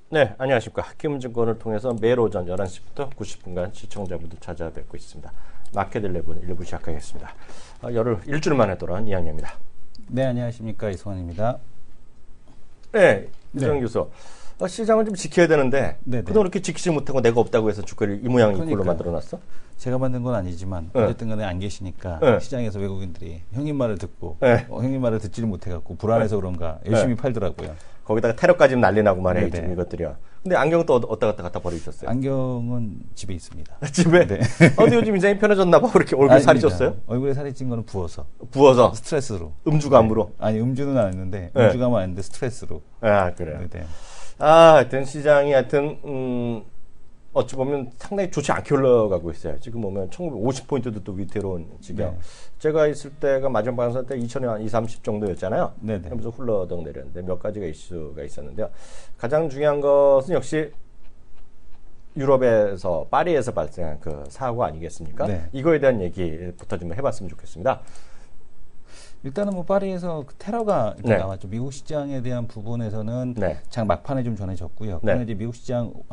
네, 안녕하십니까. 키움증권을 통해서 매일 오전 11시부터 90분간 시청자분들 찾아뵙고 있습니다. 마켓 11 1부 시작하겠습니다. 일주일 만에 돌아온 이한영입니다. 네, 안녕하십니까. 이승환입니다. 네, 이승환 교수. 시장을 좀 지켜야 되는데 그동안 이렇게 지키지 못하고 내가 없다고 해서 주가를 이 모양 이 꼴로 만들어놨어? 제가 만든 건 아니지만 어쨌든 간에 안 계시니까 시장에서 외국인들이 형님 말을 듣고 형님 말을 듣지를 못해갖고 불안해서 그런가 열심히 팔더라고요. 거기다가 테러까지 난리 나고 말이에요. 지금 이것들이요. 근데 안경은 또 어디다 갖다 버리셨어요? 안경은 집에 있습니다. 집에? 네. 근데 요즘 인상이 편해졌나 봐. 그렇게 얼굴에 살이 쪘어요? 얼굴에 살이 찐 거는 부어서. 스트레스로? 음주감으로? 아니, 음주는 안 했는데 음주감은 아닌데 스트레스로. 아, 그래요? 네. 하여튼 시장이 어찌 보면 상당히 좋지 않게 흘러가고 있어요. 지금 보면 1950포인트도 또 위태로운 지경. 제가 있을 때가 마지막 방송 때 2030 정도였잖아요. 네네. 그러면서 흘러덩 내렸는데 몇 가지가 이슈가 있었는데요. 가장 중요한 것은 역시 유럽에서 파리에서 발생한 그 사고 아니겠습니까? 네. 이거에 대한 얘기부터 좀 해봤으면 좋겠습니다. 일단은 뭐 파리에서 그 테러가 나왔죠. 미국 시장에 대한 부분에서는 장 막판에 좀 전해졌고요. 그러나 이제 미국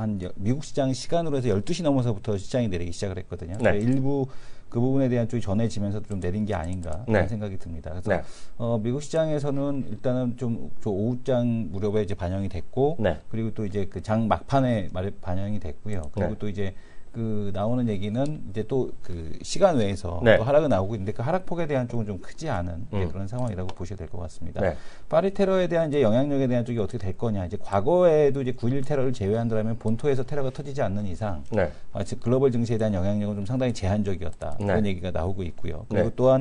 시장 시간으로 해서 12시 넘어서부터 시장이 내리기 시작을 했거든요. 일부 그 부분에 대한 쪽이 전해지면서 좀 내린 게 아닌가 하는 생각이 듭니다. 그래서 미국 시장에서는 일단은 좀 오후장 무렵에 이제 반영이 됐고, 그리고 또 이제 그 장 막판에 반영이 됐고요. 그리고 또 이제 그 나오는 얘기는 이제 또 그 시간 외에서 또 하락은 나오고 있는데 그 하락폭에 대한 쪽은 좀 크지 않은 그런 상황이라고 보셔야 될 것 같습니다. 파리 테러에 대한 이제 영향력에 대한 쪽이 어떻게 될 거냐. 이제 과거에도 이제 9.11 테러를 제외한다면 본토에서 테러가 터지지 않는 이상 즉 글로벌 증시에 대한 영향력은 좀 상당히 제한적이었다. 그런 얘기가 나오고 있고요. 그리고 또한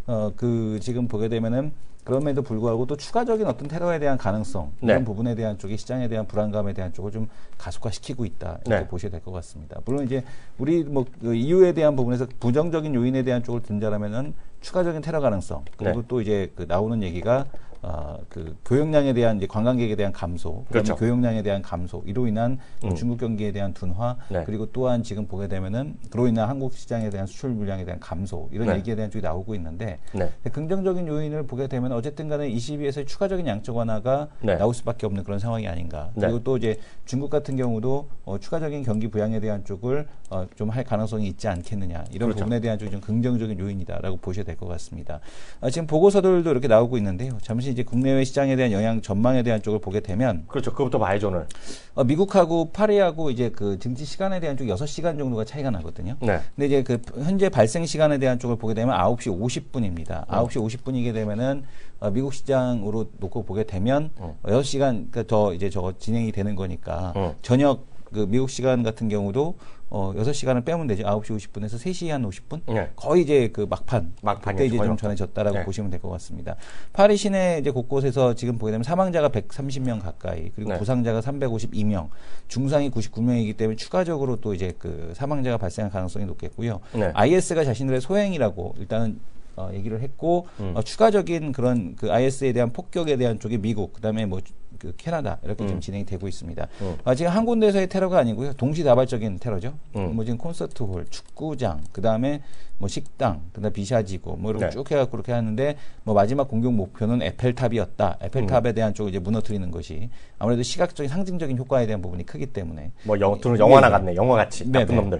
그 지금 보게 되면은 그럼에도 불구하고 또 추가적인 어떤 테러에 대한 가능성 이런 부분에 대한 쪽이 시장에 대한 불안감에 대한 쪽을 좀 가속화시키고 있다 이렇게 보셔야 될 것 같습니다. 물론 이제 우리 그 이유에 대한 부분에서 부정적인 요인에 대한 쪽을 든다라면은 추가적인 테러 가능성 그리고 또 이제 그 나오는 얘기가 그 교역량에 대한 이제 관광객에 대한 감소, 그다음에 교역량에 대한 감소, 이로 인한 중국 경기에 대한 둔화, 그리고 또한 지금 보게 되면은 그로 인한 한국 시장에 대한 수출 물량에 대한 감소 이런 얘기에 대한 쪽이 나오고 있는데 긍정적인 요인을 보게 되면 어쨌든간에 22에서의 추가적인 양적 완화가 나올 수밖에 없는 그런 상황이 아닌가. 그리고 또 이제 중국 같은 경우도 추가적인 경기 부양에 대한 쪽을 좀 할 가능성이 있지 않겠느냐 이런 부분에 대한 쪽이 좀 긍정적인 요인이다라고 보셔야 될 것 같습니다. 지금 보고서들도 이렇게 나오고 있는데요. 잠시 이제 국내외 시장에 대한 영향 전망에 대한 쪽을 보게 되면 그것부터 봐야죠 오늘. 미국하고 파리하고 이제 그 증시 시간에 대한 쪽 6시간 정도가 차이가 나거든요. 근데 이제 그 현재 발생 시간에 대한 쪽을 보게 되면 9시 50분입니다. 9시 50분이게 되면은 미국 시장으로 놓고 보게 되면 6시간 더 이제 저거 진행이 되는 거니까 저녁 그 미국 시간 같은 경우도 6시간을 빼면 되죠. 9시 50분에서 3시 한 50분? 거의 이제 그 그때 이제 좀 전해졌다라고 보시면 될 것 같습니다. 파리 시내 이제 곳곳에서 지금 보게 되면 사망자가 130명 가까이, 그리고 부상자가 352명, 중상이 99명이기 때문에 추가적으로 또 이제 그 사망자가 발생할 가능성이 높겠고요. IS가 자신들의 소행이라고 일단은 얘기를 했고, 추가적인 그런 그 IS에 대한 폭격에 대한 쪽이 미국, 그 다음에 뭐 그 캐나다 이렇게 지금 진행이 되고 있습니다. 지금 한 군데서의 테러가 아니고요. 동시다발적인 테러죠. 뭐 지금 콘서트홀, 축구장, 그 다음에 뭐 식당, 그다음에 비샤지고 뭐 이렇게 쭉 해갖고 그렇게 하는데 뭐 마지막 공격 목표는 에펠탑이었다. 에펠탑에 대한 쪽을 이제 무너뜨리는 것이 아무래도 시각적인 상징적인 효과에 대한 부분이 크기 때문에 뭐 영화 나갔네. 영화같이 나쁜 놈들.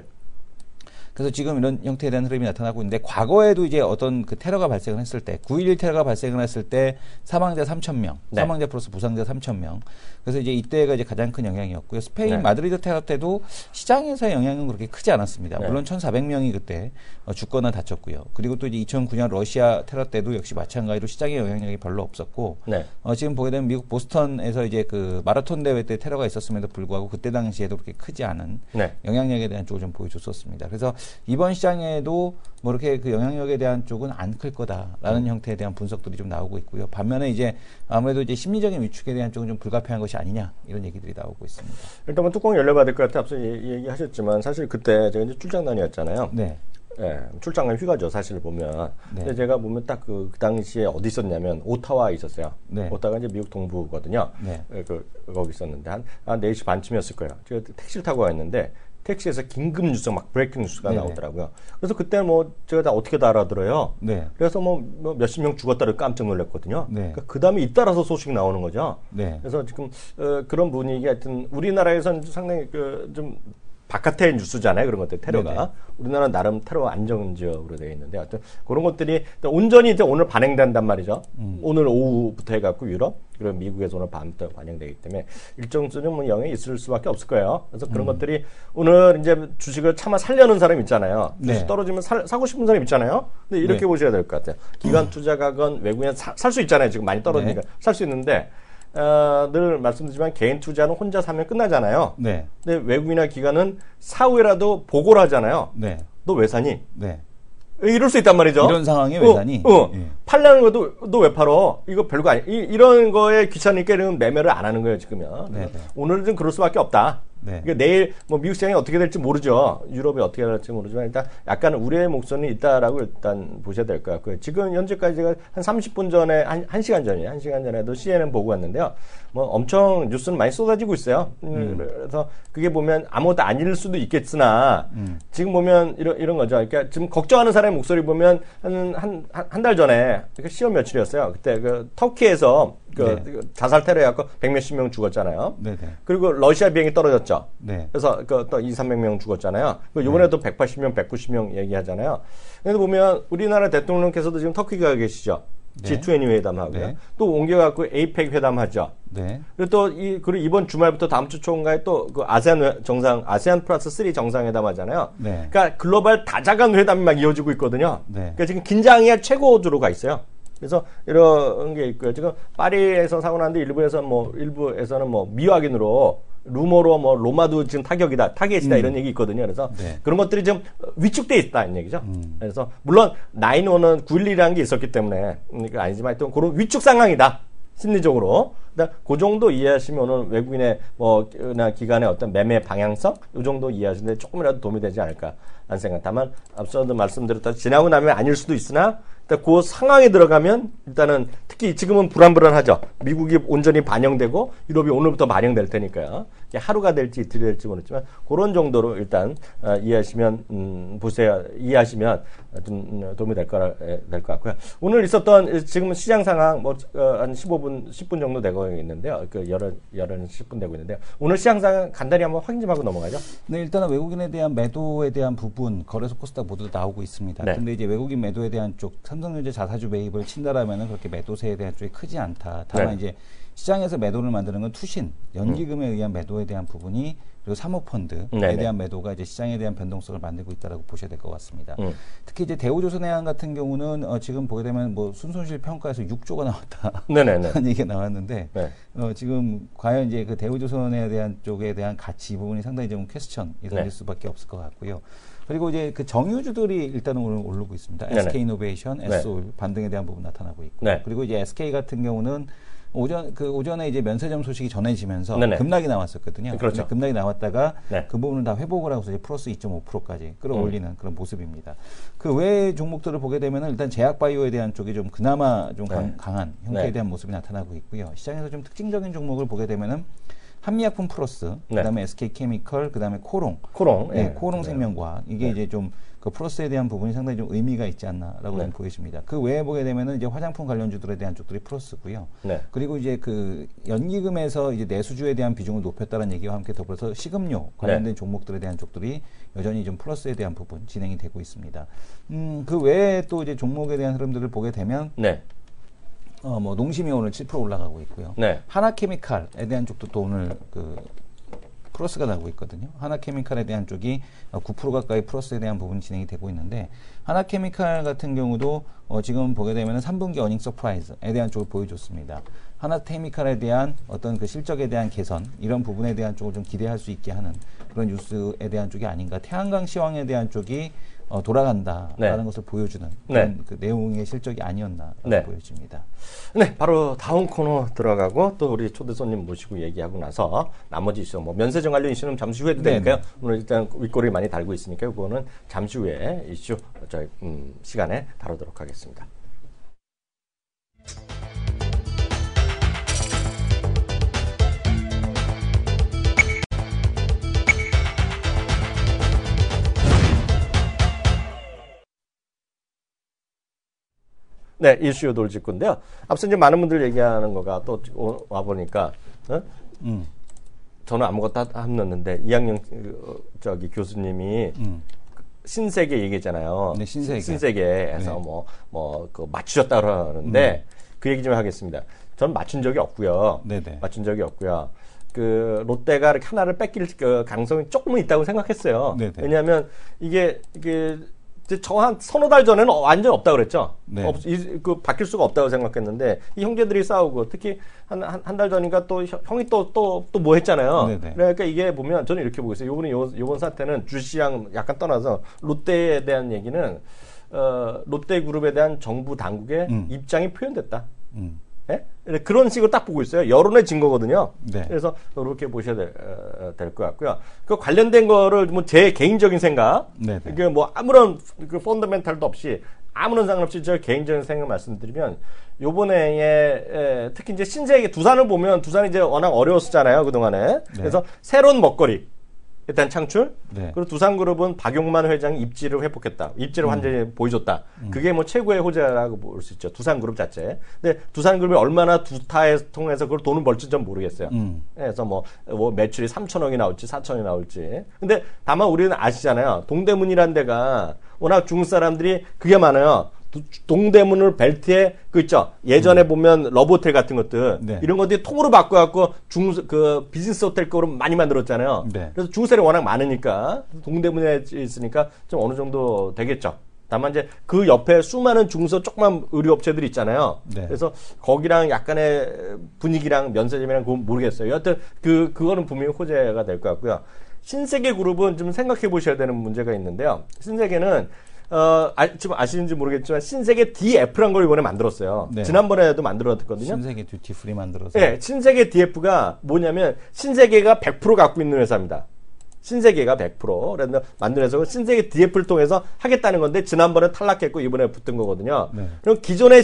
그래서 지금 이런 형태에 대한 흐름이 나타나고 있는데 과거에도 이제 어떤 그 테러가 발생을 했을 때 9.11 테러가 발생을 했을 때 사망자 3,000명, 사망자 플러스 부상자 3,000명. 그래서 이제 이때가 이제 가장 큰 영향이었고요. 스페인 마드리드 테러 때도 시장에서의 영향은 그렇게 크지 않았습니다. 물론 1,400명이 그때 죽거나 다쳤고요. 그리고 또 이제 2009년 러시아 테러 때도 역시 마찬가지로 시장의 영향력이 별로 없었고 지금 보게 되면 미국 보스턴에서 이제 그 마라톤 대회 때 테러가 있었음에도 불구하고 그때 당시에도 그렇게 크지 않은 영향력에 대한 쪽을 좀 보여줬었습니다. 그래서 이번 시장에도 뭐 이렇게 그 영향력에 대한 쪽은 안 클 거다라는 형태에 대한 분석들이 좀 나오고 있고요. 반면에 이제 아무래도 이제 심리적인 위축에 대한 쪽은 좀 불가피한 것이 아니냐 이런 얘기들이 나오고 있습니다. 일단 뭐 뚜껑 열려봐야 될 것 같아. 앞서 얘기하셨지만 사실 그때 제가 이제 출장 다녔잖아요. 출장을 휴가죠, 사실 보면. 근데 제가 보면 딱 그 당시에 어디 있었냐면 오타와에 있었어요. 오타와가 이제 미국 동부거든요. 거기 있었는데 한 4시 반쯤이었을 거예요. 제가 택시를 타고 갔는데 택시에서 긴급 뉴스 막 브레이킹 뉴스가 나오더라고요. 그래서 그때 뭐 제가 다 어떻게 다 알아들어요. 네. 그래서 뭐 몇십 명 죽었다를 깜짝 놀랐거든요. 네. 그러니까 그 다음에 잇따라서 소식이 나오는 거죠. 네. 그래서 지금 그런 분위기 하여튼 우리나라에서는 상당히 좀 바깥의 뉴스잖아요. 그런 것들 테러가. 네네. 우리나라는 나름 테러 안정 지역으로 되어 있는데 하여튼 그런 것들이 온전히 이제 오늘 반영된단 말이죠. 오늘 오후부터 해갖고 유럽 그리고 미국에서 오늘 밤부터 반영되기 때문에 일정 수준 뭐 영향이 있을 수밖에 없을 거예요. 그래서 그런 것들이 오늘 이제 주식을 차마 살려는 사람 있잖아요. 주식 네. 떨어지면 사고 싶은 사람 있잖아요. 근데 이렇게 네. 보셔야 될 것 같아요. 기관 투자가건 외국인 살 수 있잖아요. 지금 많이 떨어지니까 네. 살 수 있는데. 늘 말씀드리지만 개인 투자는 혼자 사면 끝나잖아요. 네. 근데 외국이나 기관은 사후에라도 보고를 하잖아요. 네. 너 왜 사니? 네. 이럴 수 있단 말이죠. 이런 상황에 왜 사니? 예. 팔려는 것도 너 왜 팔어? 이거 별거 아니. 이런 거에 귀찮으니까 이런 매매를 안 하는 거예요 지금요. 오늘은 좀 그럴 수밖에 없다. 네. 그러니까 내일 뭐 미국 시장이 어떻게 될지 모르죠. 유럽이 어떻게 될지 모르지만 일단 약간 우려의 목선이 있다라고 일단 보셔야 될 것 같고요. 지금 현재까지 제가 한 30분 전에 한 시간 전이에요. 1시간 전에도 CNN 보고 왔는데요. 뭐 엄청 뉴스는 많이 쏟아지고 있어요. 그래서 그게 보면 아무것도 아닐 수도 있겠으나 지금 보면 이런 거죠. 그러니까 지금 걱정하는 사람의 목소리 보면 한 달 전에 10월 며칠이었어요. 그때 그 터키에서 네. 자살 테러해갖고 100몇십 명 죽었잖아요. 네네. 그리고 러시아 비행이 떨어졌죠. 네. 그래서 또 200~300명 죽었잖아요. 이번에도 180명, 190명 얘기하잖아요. 근데 보면 우리나라 대통령께서도 지금 터키 가 계시죠. 네. G20 회담하고요. 네. 또 옮겨갖고 APEC 회담하죠. 네. 그리고 또 그리고 이번 주말부터 다음 주 초인가에 또 그 아세안 플러스 3 정상회담 하잖아요. 네. 그러니까 글로벌 다자간 회담이 막 이어지고 있거든요. 네. 그러니까 지금 긴장이 최고조로 가 있어요. 그래서 이런 게 있고요. 지금 파리에서 사고 났는데 일부에서는 미확인으로 루머로 로마도 지금 타겟이다 이런 얘기 있거든요. 그래서 네. 그런 것들이 좀 위축돼 있다는 얘기죠. 그래서 물론 911은 9.11이라는 게 있었기 때문에 그러니까 아니지만 하여튼 그런 위축 상황이다. 심리적으로. 그 정도 이해하시면 오늘 외국인의 기관의 어떤 매매 방향성 이 정도 이해하시는데 조금이라도 도움이 되지 않을까 하는 생각. 다만 앞서도 말씀드렸다시피 지나고 나면 아닐 수도 있으나 일단 그 상황에 들어가면 일단은 특히 지금은 불안불안하죠. 미국이 온전히 반영되고 유럽이 오늘부터 반영될 테니까요. 하루가 될지 이틀이 될지 모르지만 그런 정도로 일단 이해하시면 이해하시면 좀 도움이 될 것 같고요. 오늘 있었던 지금 시장 상황 한 15분 10분 정도 되고 있는데요. 열한 10분 되고 있는데요. 오늘 시장 상황 간단히 한번 확인 좀 하고 넘어가죠. 네, 일단은 외국인에 대한 매도에 대한 부분 거래소 코스닥 모두 나오고 있습니다. 네. 근데 이제 외국인 매도에 대한 쪽 삼성전자 자사주 매입을 친다라면은 그렇게 매도세에 대한 쪽이 크지 않다. 다만 네. 이제 시장에서 매도를 만드는 건 투신, 연기금에 의한 매도에 대한 부분이 그리고 사모펀드에 네네. 대한 매도가 이제 시장에 대한 변동성을 만들고 있다라고 보셔야 될 것 같습니다. 특히 이제 대우조선해양 같은 경우는 지금 보게 되면 순손실 평가에서 6조가 나왔다. 하는 얘기가 나왔는데 네. 지금 과연 이제 그 대우조선에 대한 쪽에 대한 가치 이 부분이 상당히 좀 퀘스천이 생길 네. 수밖에 없을 것 같고요. 그리고 이제 그 정유주들이 일단은 오늘 오르고 있습니다. 네네. SK이노베이션, S-오일 네. 반등에 대한 부분 나타나고 있고. 네. 그리고 이제 SK 같은 경우는 오전에 이제 면세점 소식이 전해지면서 네네. 급락이 나왔었거든요. 그렇죠. 급락이 나왔다가 네. 그 부분을 다 회복을 하고서 이제 플러스 2.5%까지 끌어올리는 그런 모습입니다. 그 외의 종목들을 보게 되면은 일단 제약바이오에 대한 쪽이 좀 그나마 좀 네. 강한 형태에 네. 대한 모습이 나타나고 있고요. 시장에서 좀 특징적인 종목을 보게 되면은 한미약품 플러스, 네. 그다음에 SK케미컬, 그다음에 코롱, 네, 코롱 생명과학 이게 네. 이제 좀 그 플러스에 대한 부분이 상당히 좀 의미가 있지 않나라고 네. 보여집니다. 그 외에 보게 되면은 이제 화장품 관련주들에 대한 쪽들이 플러스고요. 네. 그리고 이제 그 연기금에서 이제 내수주에 대한 비중을 높였다는 얘기와 함께 더불어서 식음료 관련된 네. 종목들에 대한 쪽들이 여전히 좀 플러스에 대한 부분 진행이 되고 있습니다. 그 외에 또 이제 종목에 대한 흐름들을 보게 되면. 네. 농심이 오늘 7% 올라가고 있고요. 네. 하나케미칼에 대한 쪽도 또 오늘 플러스가 나고 있거든요. 하나케미칼에 대한 쪽이 9% 가까이 플러스에 대한 부분이 진행이 되고 있는데 하나케미칼 같은 경우도 지금 보게 되면 3분기 어닝 서프라이즈에 대한 쪽을 보여줬습니다. 하나케미칼에 대한 어떤 그 실적에 대한 개선 이런 부분에 대한 쪽을 좀 기대할 수 있게 하는 그런 뉴스에 대한 쪽이 아닌가. 태양광 시황에 대한 쪽이 돌아간다라는 네. 것을 보여주는 그런 네. 그 내용의 실적이 아니었나라고 네. 보여집니다. 네, 바로 다음 코너 들어가고 또 우리 초대 손님 모시고 얘기하고 나서 나머지 이슈, 면세점 관련 이슈는 잠시 후에 해도 되니까요. 오늘 일단 윗꼬리 많이 달고 있으니까요. 그거는 잠시 후에 이슈 저희 시간에 다루도록 하겠습니다. 네, 이슈 돌직구인데요. 앞서 이제 많은 분들 얘기하는 거가 또 와 보니까 저는 아무것도 안 넣었는데 2학년 저기 교수님이 신세계 얘기했잖아요. 네, 신세계에서 네. 그 맞추셨다 그러는데 그 얘기 좀 하겠습니다. 저는 맞춘 적이 없고요. 네네. 맞춘 적이 없고요. 그 롯데가 이렇게 하나를 뺏길 그 가능성이 조금은 있다고 생각했어요. 네네. 왜냐하면 이게 저 한 서너 달 전에는 완전 없다고 그랬죠. 네. 그 바뀔 수가 없다고 생각했는데 이 형제들이 싸우고 특히 한 달 전인가 또 형이 또 뭐 했잖아요. 네네. 그러니까 이게 보면 저는 이렇게 보고 있어요. 요번 사태는 주시장 약간 떠나서 롯데에 대한 얘기는 롯데그룹에 대한 정부 당국의 입장이 표현됐다. 네? 그런 식으로 딱 보고 있어요. 여론의 증거거든요. 네. 그래서 그렇게 보셔야 될 것 같고요. 그 관련된 거를 뭐 제 개인적인 생각, 네네. 이게 뭐 아무런 그 펀더멘탈도 없이 아무런 상관없이 제 개인적인 생각 말씀드리면 요번에 특히 이제 신세계 두산을 보면 두산이 이제 워낙 어려웠었잖아요 그동안에. 네. 그래서 새로운 먹거리. 일단 창출. 네. 그리고 두산그룹은 박용만 회장이 입지를 회복했다. 입지를 완전히 보여줬다. 그게 뭐 최고의 호재라고 볼 수 있죠. 두산그룹 자체. 근데 두산그룹이 얼마나 두타에 통해서 그걸 돈을 벌지 좀 모르겠어요. 그래서 뭐 매출이 3천억이 나올지 4천억이 나올지. 근데 다만 우리는 아시잖아요. 동대문이란 데가 워낙 중국 사람들이 그게 많아요. 동대문을 벨트에 그 있죠. 예전에 보면 러브호텔 같은 것들 네. 이런 것들이 통으로 바꿔갖고 그 비즈니스 호텔 거로 많이 만들었잖아요. 네. 그래서 중국 사람이 워낙 많으니까 동대문에 있으니까 좀 어느 정도 되겠죠. 다만 이제 그 옆에 수많은 중소 조그만 의류업체들이 있잖아요. 네. 그래서 거기랑 약간의 분위기랑 면세점이랑 그건 모르겠어요. 여하튼 그거는 분명히 호재가 될 것 같고요. 신세계 그룹은 좀 생각해 보셔야 되는 문제가 있는데요. 신세계는 지금 아시는지 모르겠지만 신세계 DF란 걸 이번에 만들었어요. 네. 지난번에도 만들었거든요. 신세계 듀티프리 만들어서. 네, 신세계 DF가 뭐냐면 신세계가 100% 갖고 있는 회사입니다. 신세계가 100%. 그래서 만든 회사고 신세계 DF를 통해서 하겠다는 건데 지난번에 탈락했고 이번에 붙은 거거든요. 네. 그럼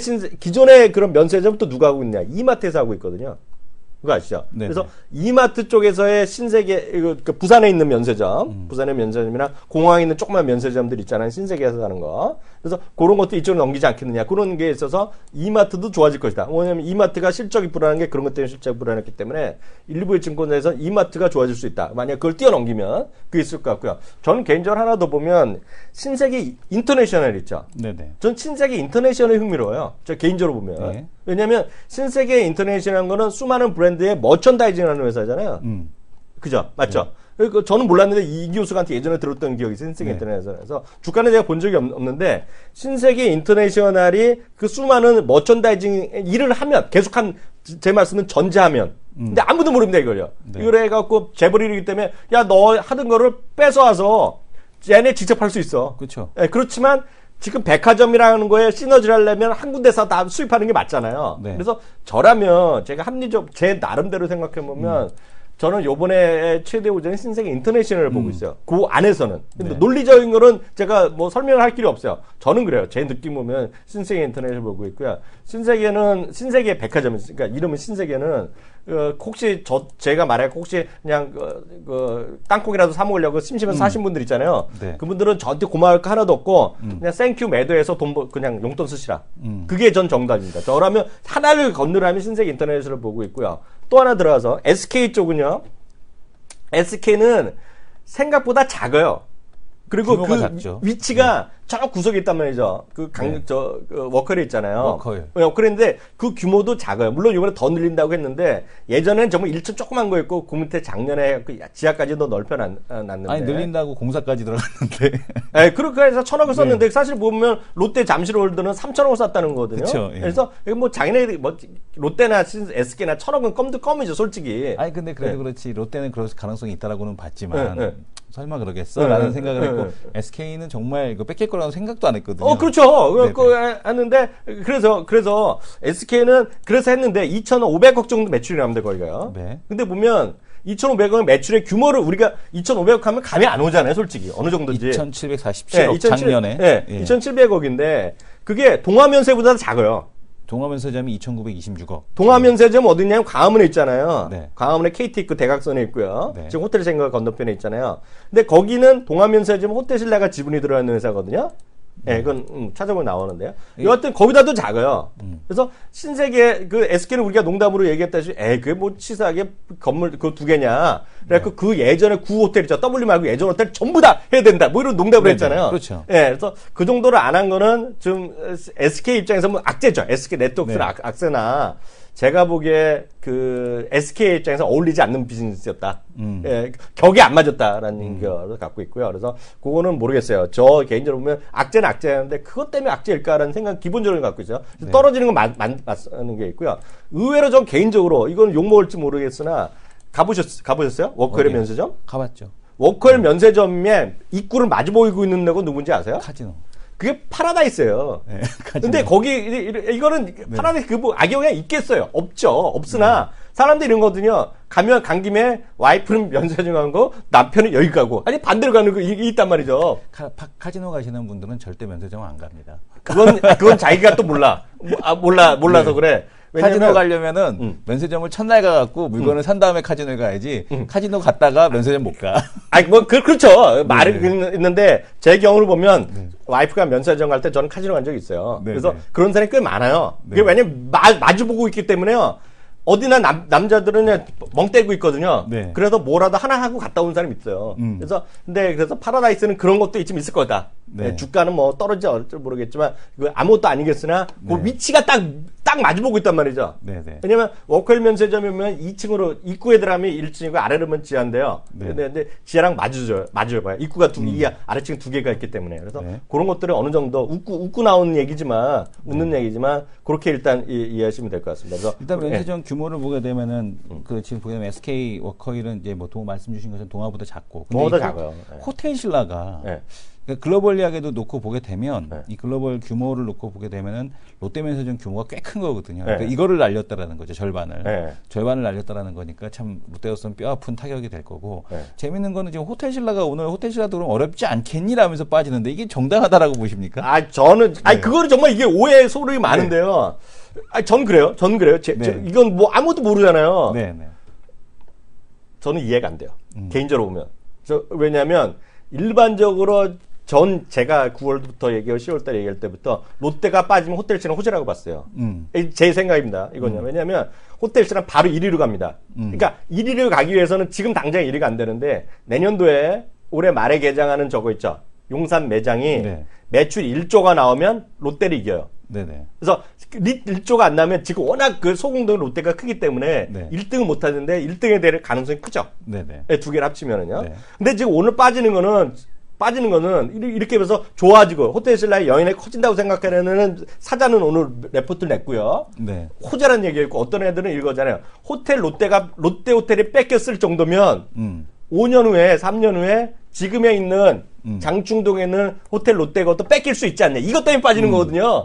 기존의 그런 면세점 또 누가 하고 있냐? 이마트에서 하고 있거든요. 그거 아시죠? 네네. 그래서 이마트 쪽에서의 신세계, 부산에 있는 면세점, 부산의 면세점이나 공항에 있는 조그만 면세점들 있잖아요. 신세계에서 하는 거. 그래서 그런 것도 이쪽으로 넘기지 않겠느냐. 그런 게 있어서 이마트도 좋아질 것이다. 왜냐하면 이마트가 실적이 불안한 게 그런 것 때문에 실적이 불안했기 때문에 일부의 증권사에서 이마트가 좋아질 수 있다. 만약 그걸 뛰어넘기면 그게 있을 것 같고요. 저는 개인적으로 하나 더 보면 신세계 인터내셔널 있죠. 네네. 전 신세계 인터내셔널이 흥미로워요. 저 개인적으로 보면. 네. 왜냐하면 신세계 인터내셔널한 거는 수많은 브랜드의 머천다이징하는 회사잖아요. 그죠? 맞죠? 네. 저는 몰랐는데 이 교수한테 예전에 들었던 기억이 있어요. 신세계 인터내셔널에서 주가는 제가 본 적이 없는데 신세계 인터내셔널이 그 수많은 머천다이징 일을 하면 제 말씀은 전제하면 근데 아무도 모릅니다 이걸요. 네. 이걸 해갖고 재벌이기 때문에 야 너 하던 거를 뺏어와서 얘네 직접 할 수 있어. 그렇죠. 네, 그렇지만 지금 백화점이라는 거에 시너지를 하려면 한 군데서 다 수입하는 게 맞잖아요. 네. 그래서 저라면 제가 제 나름대로 생각해보면 저는 요번에 최대 호재는 신세계 인터내셔널을 보고 있어요. 그 안에서는. 근데 네. 논리적인 거는 제가 뭐 설명을 할 길이 없어요. 저는 그래요. 제 느낌 보면 신세계 인터내셔널 보고 있고요. 신세계 백화점, 그러니까 이름은 신세계는 혹시 제가 말하고 혹시 그냥 땅콩이라도 사 먹으려고 심심해서 사신 분들 있잖아요. 네. 그분들은 저한테 고마울 거 하나도 없고 그냥 땡큐 매도해서 그냥 용돈 쓰시라. 그게 전 정답입니다. 저라면 하나를 건너라면 신세계 인터내셔널을 보고 있고요. 또 하나 들어가서 SK 쪽은요. SK는 생각보다 작아요. 그리고 그 작죠. 위치가 저 구석에 있단 말이죠. 워커리 있잖아요. 워커리인데 그 규모도 작아요. 물론 이번에 더 늘린다고 했는데 예전에는 정말 1층 조그만 거였고 그 밑에 작년에 그 지하까지 더 넓혀놨는데. 아니 늘린다고 공사까지 들어갔는데. 네, 그렇게 해서 1,000억을 썼는데 사실 보면 롯데 잠실월드는 3,000억을 쐈다는 거거든요. 그쵸, 예. 그래서 뭐 자기네들이 롯데나 SK나 1,000억은 껌이죠, 솔직히. 아니 근데 그래도 네. 그렇지 롯데는 그럴 가능성이 있다라고는 봤지만. 네. 설마 그러겠어? 라는 생각을 했고, SK는 정말 이거 뺏길 거라고 생각도 안 했거든요. 그렇죠. 했는데, 그래서 SK는 그래서 했는데, 2,500억 정도 매출이 나옵니다, 거기가요. 네. 근데 보면, 2,500억 매출의 규모를 우리가 2,500억 하면 감이 안 오잖아요, 솔직히. 어느 정도인지. 2,747억 작년에. 네, 예. 2,700억인데, 그게 동화면세보다 작아요. 동화면세점이 2,926억. 동화면세점 어디냐면 광화문에 있잖아요. 네. 광화문에 KT 있고 대각선에 있고요. 네. 지금 호텔 생각 건너편에 있잖아요. 근데 거기는 동화면세점 호텔신라가 지분이 들어있는 회사거든요. 네, 그건 찾아보면 나오는데요. 여하튼 거기다도 작아요. 그래서 신세계 그 SK는 우리가 농담으로 얘기했다시피, 그게 뭐 치사하게 건물 그 두 개냐. 그래갖고 그 예전에 구 호텔 있죠. W 말고 예전 호텔 전부 다 해야 된다. 뭐 이런 농담을 했잖아요. 그렇죠. 예, 그래서 그 정도로 안 한 거는 좀 SK 입장에서 뭐 악재죠. SK 네트워크는 악재나. 제가 보기에 그 SK 입장에서 어울리지 않는 비즈니스였다. 예, 격이 안 맞았다라는 걸 갖고 있고요. 그래서 그거는 모르겠어요. 저 개인적으로 보면 악재는 악재인데 그것 때문에 악재일까라는 생각 기본적으로 갖고 있어요. 네. 떨어지는 건 맞는 게 있고요. 의외로 전 개인적으로 이건 욕 먹을지 모르겠으나 가보셨어요? 워커힐 면세점? 가봤죠. 워커힐 면세점에 입구를 마주 보이고 있는 데가 누군지 아세요? 카지노. 그게 파라다이스예요. 네, 근데 거기 이거는 파라다이스 그 뭐 악영향 있겠어요? 없죠. 없으나 사람들이 이런 거거든요. 간 김에 와이프는 면세점 간 거, 남편은 여기 가고 아니 반대로 가는 거 있단 말이죠. 카지노 가시는 분들은 절대 면세점 안 갑니다. 그건 자기가 또 몰라서 네. 그래. 카지노 가려면은 면세점을 첫날 가갖고 물건을 산 다음에 카지노에 가야지. 카지노 갔다가 면세점 못 가. 아니 뭐 그렇죠. 말은 있는데 제 경우를 보면 와이프가 면세점 갈 때 저는 카지노 간 적이 있어요. 그래서 그런 사람이 꽤 많아요. 그게 왜냐면 마주 보고 있기 때문에요. 어디나 남자들은 멍 때리고 있거든요. 그래서 뭐라도 하나 하고 갔다 온 사람이 있어요. 그래서 파라다이스는 그런 것도 좀 있을 거다. 주가는 뭐 떨어지지 않을지 모르겠지만 아무것도 아니겠으나 그 위치가 딱 마주보고 있단 말이죠. 왜냐면 워커힐 면세점이면 2층으로 입구에 들어가면 1층이고 아래로면 지하인데요. 근데 지하랑 마주봐요. 입구가 아래층 두 개가 있기 때문에. 그래서 그런 것들은 어느 정도 웃고 나오는 얘기지만 웃는 얘기지만 그렇게 일단 이해하시면 될 것 같습니다. 그래서 일단 면세점 규모를 보게 되면은 그 지금 보게 되면 SK 워커힐은 이제 뭐 말씀 주신 것처럼 동아보다 작고 동아보다 작아요. 호텔 신라가 그러니까 글로벌리하게도 놓고 보게 되면 이 글로벌 규모를 놓고 보게 되면은 롯데면세점 규모가 꽤 큰 거거든요. 그러니까 이거를 날렸다라는 거죠. 절반을 날렸다라는 거니까 참 롯데로서는 뼈 아픈 타격이 될 거고 재밌는 거는 지금 호텔 신라가 오늘 호텔 신라도 그럼 어렵지 않겠니라면서 빠지는데 이게 정당하다라고 보십니까? 저는 그거는 정말 이게 오해 소름이 많은데요. 전 그래요. 이건 뭐 아무도 모르잖아요. 저는 이해가 안 돼요. 개인적으로 보면. 왜냐하면 일반적으로 제가 9월부터 얘기하고 10월달에 얘기할 때부터 롯데가 빠지면 호텔시는 호재라고 봤어요. 제 생각입니다. 이거냐. 왜냐하면 호텔시는 바로 1위로 갑니다. 그러니까 1위로 가기 위해서는 지금 당장 1위가 안 되는데 내년도에 올해 말에 개장하는 저거 있죠. 용산 매장이 매출 1조가 나오면 롯데를 이겨요. 그래서 1조가 안 나면 지금 워낙 그 소공동 롯데가 크기 때문에 1등은 못 하는데 1등에 대할 가능성이 크죠. 두 개를 합치면은요. 근데 지금 오늘 빠지는 거는 이렇게 해서 좋아지고 호텔신라의 영향이 커진다고 생각하는 사자는 오늘 레포트를 냈고요. 호재라는 얘기가 있고 어떤 애들은 이거잖아요. 롯데 호텔이 뺏겼을 정도면 5년 후에 3년 후에 지금에 있는 장충동에 있는 호텔 롯데가 또 뺏길 수 있지 않냐. 이것 때문에 빠지는 거거든요.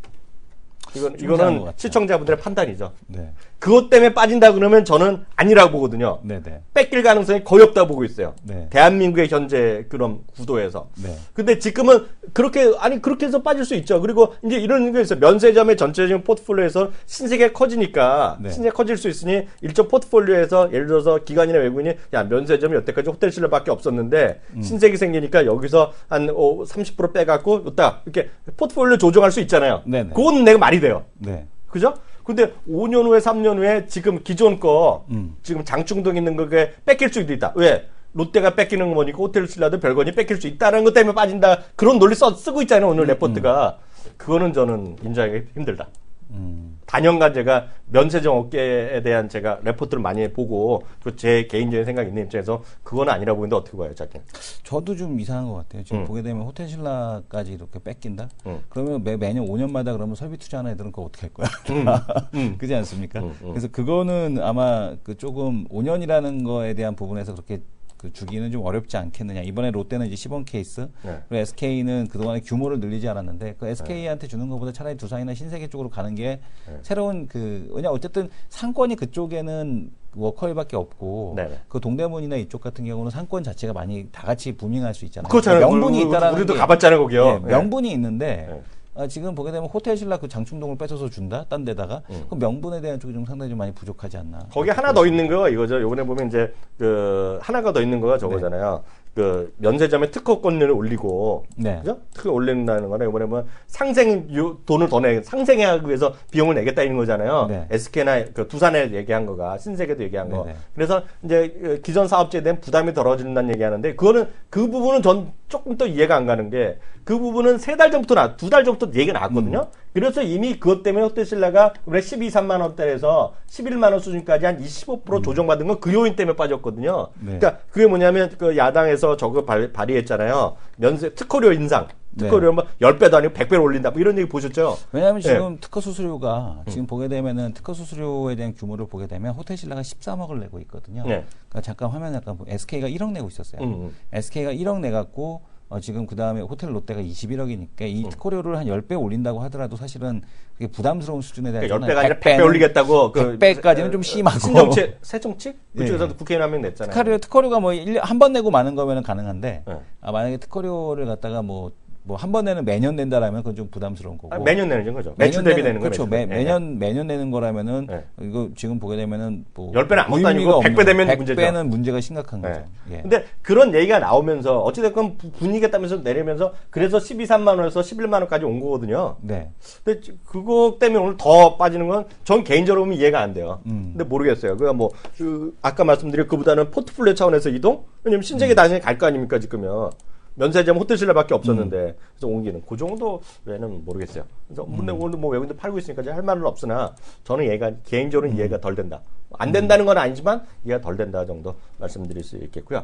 이거는 시청자분들의 판단이죠. 그것 때문에 빠진다 그러면 저는 아니라고 보거든요. 뺏길 가능성이 거의 없다고 보고 있어요. 대한민국의 현재 그런 구도에서. 근데 지금은 그렇게 해서 빠질 수 있죠. 그리고 이제 이런 게 있어요. 면세점의 전체적인 포트폴리오에서 신세계가 커지니까 신세계가 커질 수 있으니 일정 포트폴리오에서 예를 들어서 기관이나 외국인이 면세점이 여태까지 호텔신라밖에 없었는데 신세계 생기니까 여기서 한 30% 빼갖고 이렇게 포트폴리오 조정할 수 있잖아요. 그건 내가 말이 돼요. 그죠? 근데 5년 후에 3년 후에 지금 기존 거 지금 장충동 있는 거에 뺏길 수도 있다. 왜? 롯데가 뺏기는 거니까 호텔신라도 별거니 뺏길 수 있다는 것 때문에 빠진다. 그런 논리 쓰고 있잖아요. 오늘 레포트가. 그거는 저는 인정하기 힘들다. 단연간 제가 면세점 업계에 대한 제가 레포트를 많이 보고 제 개인적인 생각이 있는 입장에서 그건 아니라고 보는데 어떻게 봐요, 자기는? 저도 좀 이상한 것 같아요. 지금 보게 되면 호텔신라까지 이렇게 뺏긴다? 그러면 매년 5년마다 그러면 설비 투자하는 애들은 그거 어떻게 할 거야? 그렇지 않습니까? 그래서 그거는 아마 조금 5년이라는 거에 대한 부분에서 그렇게 주기는 좀 어렵지 않겠느냐. 이번에 롯데는 이제 시범 케이스, 그리고 SK는 그동안에 규모를 늘리지 않았는데, 그 SK한테 주는 것보다 차라리 두산이나 신세계 쪽으로 가는 게 새로운 왜냐, 어쨌든 상권이 그쪽에는 워커힐밖에 없고, 그 동대문이나 이쪽 같은 경우는 상권 자체가 많이 다 같이 부밍할 수 있잖아요. 그렇잖아요. 명분이 있다라는 우리도 가봤잖아요, 거기요. 명분이 있는데, 지금 보게 되면 호텔신라 그 장충동을 뺏어서 준다? 딴 데다가? 그 명분에 대한 쪽이 좀 상당히 좀 많이 부족하지 않나. 거기 하나 더 있는 거 이거죠. 요번에 보면 이제 하나가 더 있는 거가 저거잖아요. 그 면세점에 특허권료를 올리고, 네. 그죠? 특허 올린다는 거는 이번에 뭐 돈을 더 상생하기 위해서 비용을 내겠다는 거잖아요. 네. SK나 그 두산에 얘기한 거가 신세계도 얘기한 거. 네네. 그래서 이제 기존 사업체에 대한 부담이 덜어진다는 얘기하는데 그 부분은 전 조금 더 이해가 안 가는 게 그 부분은 3달 전부터 2달 전부터 얘기가 나왔거든요. 그래서 이미 그것 때문에 호텔신라가 이번에 13만 원대에서 11만 원 수준까지 한 25% 조정받은 건 그 요인 때문에 빠졌거든요. 네. 그러니까 그게 뭐냐면 그 야당에서 저거 발의했잖아요. 특허료 인상. 특허료 뭐 10배도 아니고 100배로 올린다. 뭐 이런 얘기 보셨죠? 왜냐하면 지금 특허 수수료가 지금 보게 되면은 특허 수수료에 대한 규모를 보게 되면 호텔신라가 13억을 내고 있거든요. 네. 그러니까 잠깐 화면 약간 SK가 1억 내고 있었어요. SK가 1억 내갖고 지금 그 다음에 호텔 롯데가 21억이니까 이 특허료를 한 10배 올린다고 하더라도 사실은 그게 부담스러운 수준에 대해서 그러니까 10배가 아니라 100배 올리겠다고 100배까지는 좀 심하고 새정치? 그쪽에서도 국회의원 한 명 냈잖아요. 특허료가 뭐 한 번 내고 마는 거면 가능한데 네. 만약에 특허료를 갖다가 뭐 한 번 내는 매년 낸다라면 그건 좀 부담스러운 거고. 매년 내는 거죠. 매출 대비 내는 거죠. 그렇죠. 매년 내는 거라면은 이거 지금 보게 되면은 뭐 10배는 아무것도 아니고 100배 되면 문제죠. 100배는 문제가 심각한 거죠. 예. 근데 그런 얘기가 나오면서 어찌됐건 분위기가 따면서 내리면서 그래서 13만 원에서 11만 원까지 온 거거든요. 네. 근데 그거 때문에 오늘 더 빠지는 건 전 개인적으로 보면 이해가 안 돼요. 근데 모르겠어요. 그가 뭐 아까 말씀드린 그보다는 포트폴리오 차원에서 이동? 왜냐면 신세계 당연히 갈 거 아닙니까 지금요. 면세점 호텔신라밖에 없었는데 그래서 옮기는 그 정도 외에는 모르겠어요. 그래서 근데 오늘 뭐 외국인들 팔고 있으니까 할 말은 없으나 저는 개인적으로는 이해가 덜 된다. 안 된다는 건 아니지만 이해가 덜 된다 정도 말씀드릴 수 있겠고요.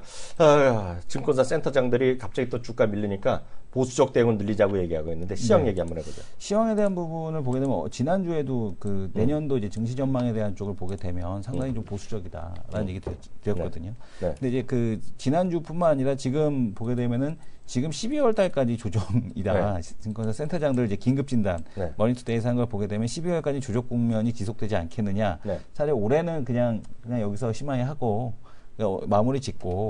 증권사 센터장들이 갑자기 또 주가 밀리니까 보수적 대응을 늘리자고 얘기하고 있는데 시황 얘기 한번 해보죠. 시황에 대한 부분을 보게 되면 지난주에도 그 내년도 이제 증시 전망에 대한 쪽을 보게 되면 상당히 좀 보수적이다라는 얘기 드렸거든요. 네. 근데 이제 그 지난주뿐만 아니라 지금 보게 되면은 지금 12월 달까지 조정이다. 증권사 센터장들 이제 긴급 진단, 머니투데이에서 한 걸 보게 되면 12월까지 조정 국면이 지속되지 않겠느냐. 차라리 올해는 그냥 여기서 심하게 하고 마무리 짓고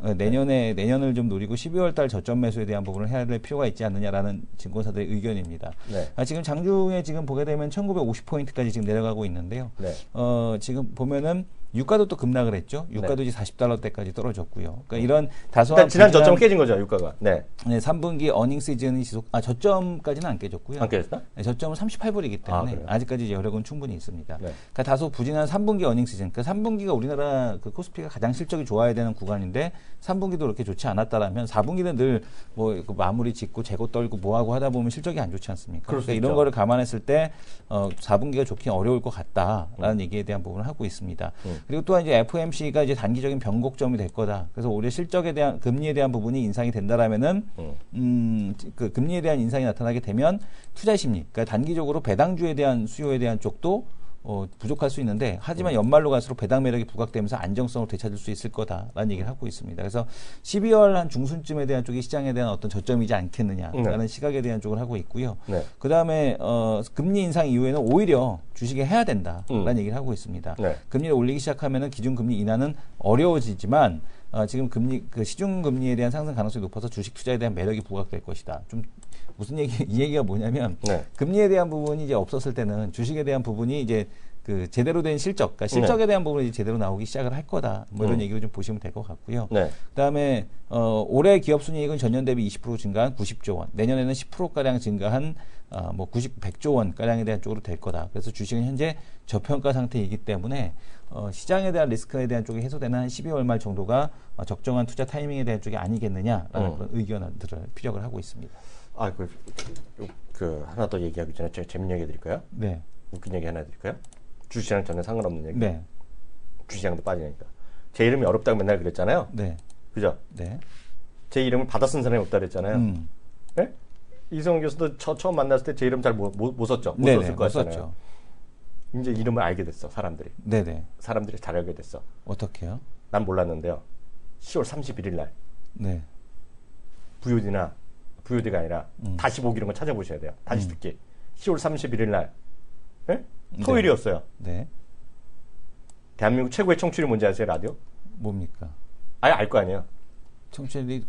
내년을 좀 노리고 12월 달 저점 매수에 대한 부분을 해야 될 필요가 있지 않느냐라는 증권사들의 의견입니다. 지금 장중에 지금 보게 되면 1950포인트까지 지금 내려가고 있는데요. 지금 보면은 유가도 또 급락을 했죠. 유가도 이제 $40대까지 떨어졌고요. 그러니까 이런 다소한 지난 저점은 깨진 거죠, 유가가. 네. 3분기 어닝 시즌이 저점까지는 안 깨졌고요. 안 깨졌나? 저점은 38불이기 때문에 아직까지 여력은 충분히 있습니다. 그러니까 다소 부진한 3분기 어닝 시즌. 그러니까 3분기가 우리나라 그 코스피가 가장 실적이 좋아야 되는 구간인데 3분기도 그렇게 좋지 않았다라면 4분기는 늘 뭐 마무리 짓고 재고 떨고 뭐하고 하다 보면 실적이 안 좋지 않습니까? 그러니까 이런 거를 감안했을 때 4분기가 좋긴 어려울 것 같다라는 얘기에 대한 부분을 하고 있습니다. 그리고 또한 이제 FOMC가 이제 단기적인 변곡점이 될 거다. 그래서 올해 실적에 대한 금리에 대한 부분이 인상이 된다라면은 그 금리에 대한 인상이 나타나게 되면 투자 심리, 그러니까 단기적으로 배당주에 대한 수요에 대한 쪽도 부족할 수 있는데 하지만 연말로 갈수록 배당 매력이 부각되면서 안정성을 되찾을 수 있을 거다라는 얘기를 하고 있습니다. 그래서 12월 한 중순쯤에 대한 쪽이 시장에 대한 어떤 저점이지 않겠느냐라는 시각에 대한 쪽을 하고 있고요. 그 다음에 금리 인상 이후에는 오히려 주식에 해야 된다라는 얘기를 하고 있습니다. 금리를 올리기 시작하면은 기준금리 인하는 어려워지지만 지금 시중 금리에 대한 상승 가능성이 높아서 주식 투자에 대한 매력이 부각될 것이다. 좀 무슨 이 얘기가 뭐냐면 금리에 대한 부분이 이제 없었을 때는 주식에 대한 부분이 이제 그 제대로 된 실적, 그러니까 실적에 대한 부분이 제대로 나오기 시작을 할 거다. 뭐 이런 얘기를 좀 보시면 될 것 같고요. 그다음에 올해 기업 순이익은 전년 대비 20% 증가한 90조 원, 내년에는 10% 가량 증가한 100조 원 가량에 대한 쪽으로 될 거다. 그래서 주식은 현재 저평가 상태이기 때문에 시장에 대한 리스크에 대한 쪽이 해소되는 한 12월 말 정도가 적정한 투자 타이밍에 대한 쪽이 아니겠느냐라는 그런 의견들을 피력을 하고 있습니다. 하나 더 얘기하기 전에 제가 재밌는 얘기 해드릴까요? 네. 웃긴 얘기 하나 해드릴까요? 주식이랑 전혀 상관없는 얘기. 네. 주식시장도 빠지니까. 제 이름이 어렵다고 맨날 그랬잖아요. 네. 그죠? 네. 제 이름을 받아 쓴 사람이 없다 그랬잖아요. 네? 이성훈 교수도 처음 만났을 때 제 이름 잘 못 썼죠? 못 썼을 거 같잖아요. 이제 이름을 알게 됐어, 사람들이. 네네. 사람들이 잘 알게 됐어. 어떻게요? 난 몰랐는데요. 10월 31일 날. 네. VOD가 아니라 다시 보기 이런 거 찾아보셔야 돼요. 다시 듣기. 10월 31일 날. 네? 토요일이었어요. 네. 대한민국 최고의 청취율이 뭔지 아세요, 라디오? 뭡니까? 알 거 아니에요. 청취율이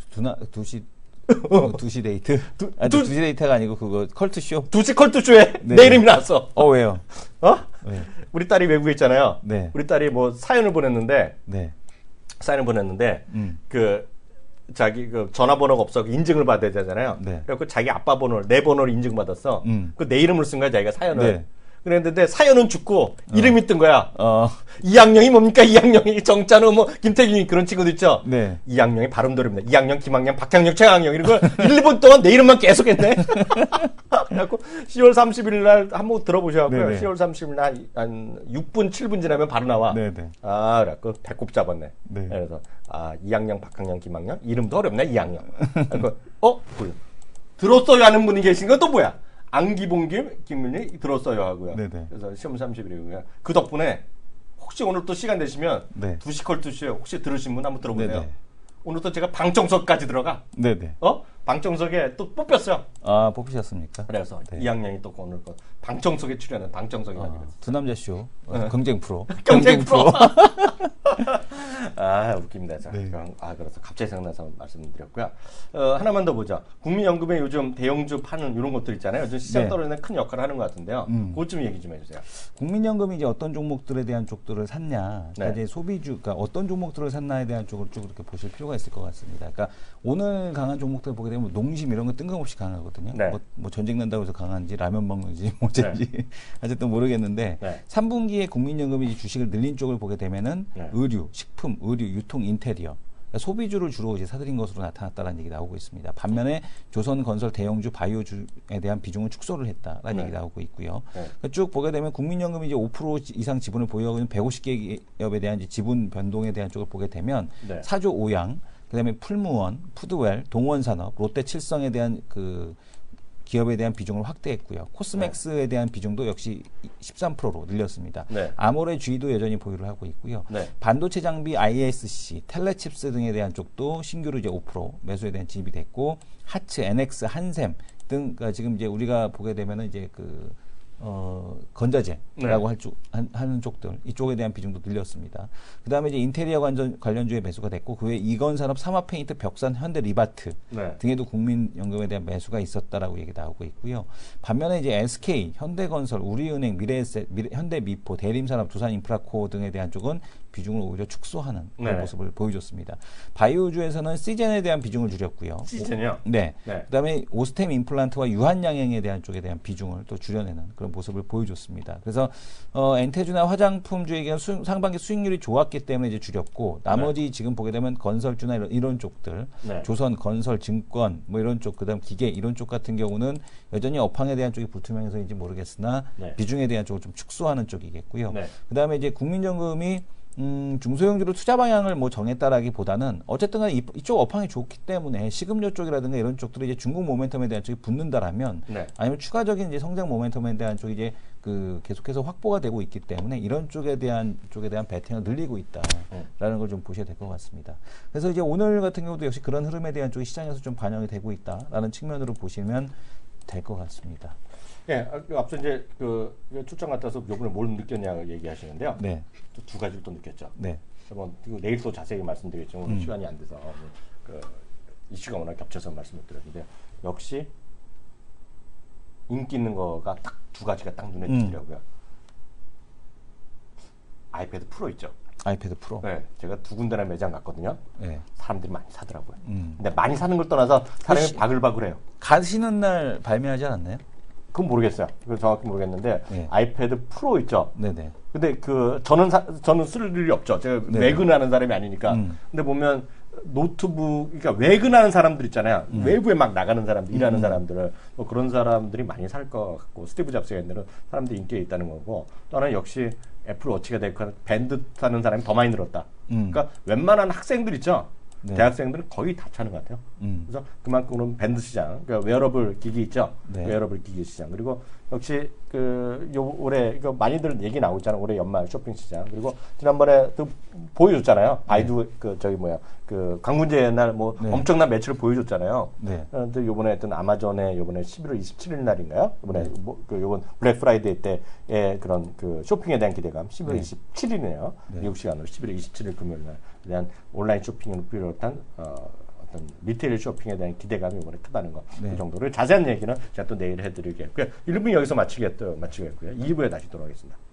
2시 데이트? 2시 데이트가 아니고 그거 컬트쇼? 2시 컬트쇼에 내 이름이 나왔어. 왜요? 네. 우리 딸이 외국에 있잖아요. 네. 우리 딸이 뭐 사연을 보냈는데 네. 그 자기 그 전화번호가 없어 인증을 받아야 되잖아요. 네. 그래서 자기 아빠 번호를 내 번호를 인증받았어. 그 내 이름을 쓴 거야 자기가 사연을. 네. 그랬는데 사연은 죽고 이름이 뜬 거야. 이학령이 뭡니까? 이학령이 정자는 뭐 김태균이 그런 친구도 있죠. 네. 이학령이 발음대로입니다. 이학령, 김학령, 박학령, 최학령 이런 걸 1, 2분 동안 내 이름만 계속했네. 그래갖고 10월 30일 날 한번 들어보셔갖고요. 네네. 10월 30일 날 한 6분, 7분 지나면 바로 나와. 네네. 아, 그래갖고 배꼽 잡았네. 네. 그래서 이학령, 박학령, 김학령 이름도 어렵네. 이학령. 그래서 들었어요 하는 분이 계신 건 또 뭐야? 안기봉김, 김민희 들었어요 하고요. 네네. 그래서 시험 30일이고요. 그 덕분에 혹시 오늘 또 시간 되시면 네. 2시 컬투쇼 혹시 들으신 분 한번 들어보세요. 네네. 오늘 또 제가 방청석까지 들어가. 네네. 방청석에 또 뽑혔어요. 아, 뽑히셨습니까? 그래서 네. 2학년이 또 오늘 방청석에 출연한 방청석이라고 그랬어요. 두 남자 쇼. 경쟁 프로. 경쟁 프로. 웃깁니다. 자, 네. 그래서 갑자기 생각나서 말씀드렸고요. 하나만 더 보자. 국민연금에 요즘 대형주 파는 이런 것들 있잖아요. 요즘 시장 네. 떨어지는 큰 역할을 하는 것 같은데요. 그것 좀 얘기 좀 해주세요. 국민연금이 이제 어떤 종목들에 대한 쪽들을 샀냐, 그러니까 이제 소비주, 그러니까 어떤 종목들을 샀나에 대한 쪽을 쭉 이렇게 보실 필요가 있을 것 같습니다. 그러니까 오늘 강한 종목들 보게 되면 농심 이런 거 뜬금없이 강하거든요. 네. 뭐 전쟁 난다고 해서 강한지 라면 먹는지 뭐든지 어쨌든 모르겠는데 3분기에 국민연금이 주식을 늘린 쪽을 보게 되면은 의류, 식품, 의류, 유통, 인테리어. 그러니까 소비주를 주로 이제 사들인 것으로 나타났다는 얘기 나오고 있습니다. 반면에 조선건설, 대형주, 바이오주에 대한 비중을 축소를 했다라는 얘기 나오고 있고요. 그러니까 쭉 보게 되면 국민연금이 이제 5% 이상 지분을 보유하고 있는 150개 기업에 대한 이제 지분 변동에 대한 쪽을 보게 되면 사조 오양, 그다음에 풀무원, 푸드웰, 동원산업, 롯데칠성에 대한 그 기업에 대한 비중을 확대했고요. 코스맥스에 대한 비중도 역시 13%로 늘렸습니다. 아모레 G도 여전히 보유를 하고 있고요. 반도체 장비 ISC, 텔레칩스 등에 대한 쪽도 신규로 이제 5% 매수에 대한 진입이 됐고, 하츠, NX, 한샘 등 그러니까 지금 이제 우리가 보게 되면은 이제 그 건자재라고 하는 쪽들 이쪽에 대한 비중도 늘렸습니다. 그 다음에 이제 인테리어 관련주에 매수가 됐고, 그 외에 이건산업, 삼화페인트, 벽산, 현대 리바트 등에도 국민연금에 대한 매수가 있었다라고 얘기 나오고 있고요. 반면에 이제 SK, 현대건설, 우리은행, 미래에셋, 현대미포, 대림산업, 두산인프라코 등에 대한 쪽은 비중을 오히려 축소하는 그런 모습을 보여줬습니다. 바이오주에서는 시젠에 대한 비중을 줄였고요. 시젠이요? 네. 그다음에 오스템 임플란트와 유한양행에 대한 쪽에 대한 비중을 또 줄여내는 그런 모습을 보여줬습니다. 그래서 엔테주나 화장품주에게는 상반기 수익률이 좋았기 때문에 이제 줄였고, 나머지 지금 보게 되면 건설주나 이런 쪽들, 조선 건설, 증권 뭐 이런 쪽, 그다음 기계 이런 쪽 같은 경우는 여전히 업황에 대한 쪽이 불투명해서인지 모르겠으나 비중에 대한 쪽을 좀 축소하는 쪽이겠고요. 그다음에 이제 국민연금이 중소형주로 투자 방향을 뭐 정했다라기보다는 어쨌든 간에 이쪽 업황이 좋기 때문에 식음료 쪽이라든가 이런 쪽들이 이제 중국 모멘텀에 대한 쪽이 붙는다라면 아니면 추가적인 이제 성장 모멘텀에 대한 쪽이 이제 그 계속해서 확보가 되고 있기 때문에 이런 쪽에 대한 베팅을 늘리고 있다라는 걸 좀 보셔야 될 것 같습니다. 그래서 이제 오늘 같은 경우도 역시 그런 흐름에 대한 쪽이 시장에서 좀 반영이 되고 있다라는 측면으로 보시면 될 것 같습니다. 예, 앞서 이제 출장 갔다 와서 요번에 뭘 느꼈냐 얘기하시는데요. 또 두 가지를 또 느꼈죠. 한번 내일 또 자세히 말씀드리겠지만 오늘 시간이 안 돼서 이슈가 워낙 겹쳐서 말씀을 드렸는데, 역시 인기 있는 거가 딱 두 가지가 딱 눈에 띄더라고요. 아이패드 프로 있죠. 아이패드 프로. 네, 제가 두 군데나 매장 갔거든요. 사람들이 많이 사더라고요. 근데 많이 사는 걸 떠나서 사람이 바글바글해요. 가시는 날 발매하지 않았나요? 그건 모르겠어요. 그건 정확히 모르겠는데 아이패드 프로 있죠. 근데 저는 쓸 일이 없죠. 제가 외근하는 사람이 아니니까. 근데 보면 노트북, 그러니까 외근하는 사람들 있잖아요. 외부에 막 나가는 사람들, 일하는 사람들을 뭐 그런 사람들이 많이 살 것 같고, 스티브 잡스가 옛날에 사람들이 인기가 있다는 거고, 또 하나는 역시 애플 워치가 되고 밴드 타는 사람이 더 많이 늘었다. 그러니까 웬만한 학생들 있죠. 대학생들은 거의 다 차는 것 같아요. 그래서 그만큼은 밴드 시장, 그러니까 웨어러블 기기 있죠. 웨어러블 기기 시장. 그리고 역시 올해 많이들 얘기 나오잖아요. 올해 연말 쇼핑 시장. 그리고 지난번에 또 보여줬잖아요. 바이두 광문제 옛날 엄청난 매출을 보여줬잖아요. 근데 요번에 하여튼 아마존에 요번에 11월 27일 날인가요? 요번에 요번 블랙 프라이데이 때의 그런 쇼핑에 대한 기대감. 11월 27일이네요. 미국 시간으로 11월 27일 금요일 날에 대한 온라인 쇼핑으로 비롯한 어떤 리테일 쇼핑에 대한 기대감이 이번에 크다는 거. 그 정도로 자세한 얘기는 제가 또 내일 해드리겠고요. 1분 여기서 마치겠고요. 2부에 다시 돌아오겠습니다.